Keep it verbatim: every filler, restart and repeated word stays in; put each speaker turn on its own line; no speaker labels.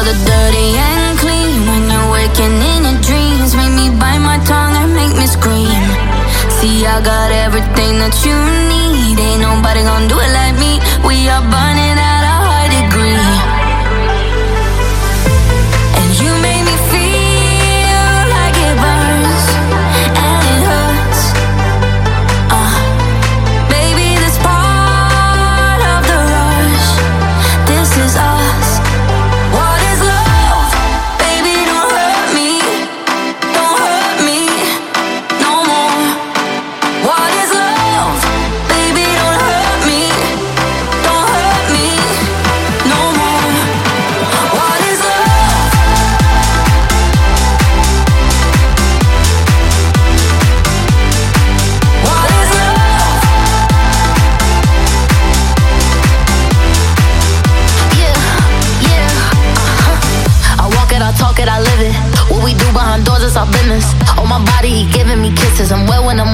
the dirty and clean. When you're waking in your dreams, make me bite my tongue and make me scream. See, I got everything that you need. Ain't nobody gonna do it like me. We are burning at a high degree. And you make me feel like it burns and it hurts. Uh, baby, this part of the rush. This is us. What is love? Baby, don't hurt me. Don't hurt me no more. What is love? Baby, don't hurt me. Don't hurt me no more. What is love? What is love? Yeah, yeah, uh-huh. I walk it, I talk it, I live it. What we do behind doors is our business. On my body, he giving me kisses. I'm wet when I'm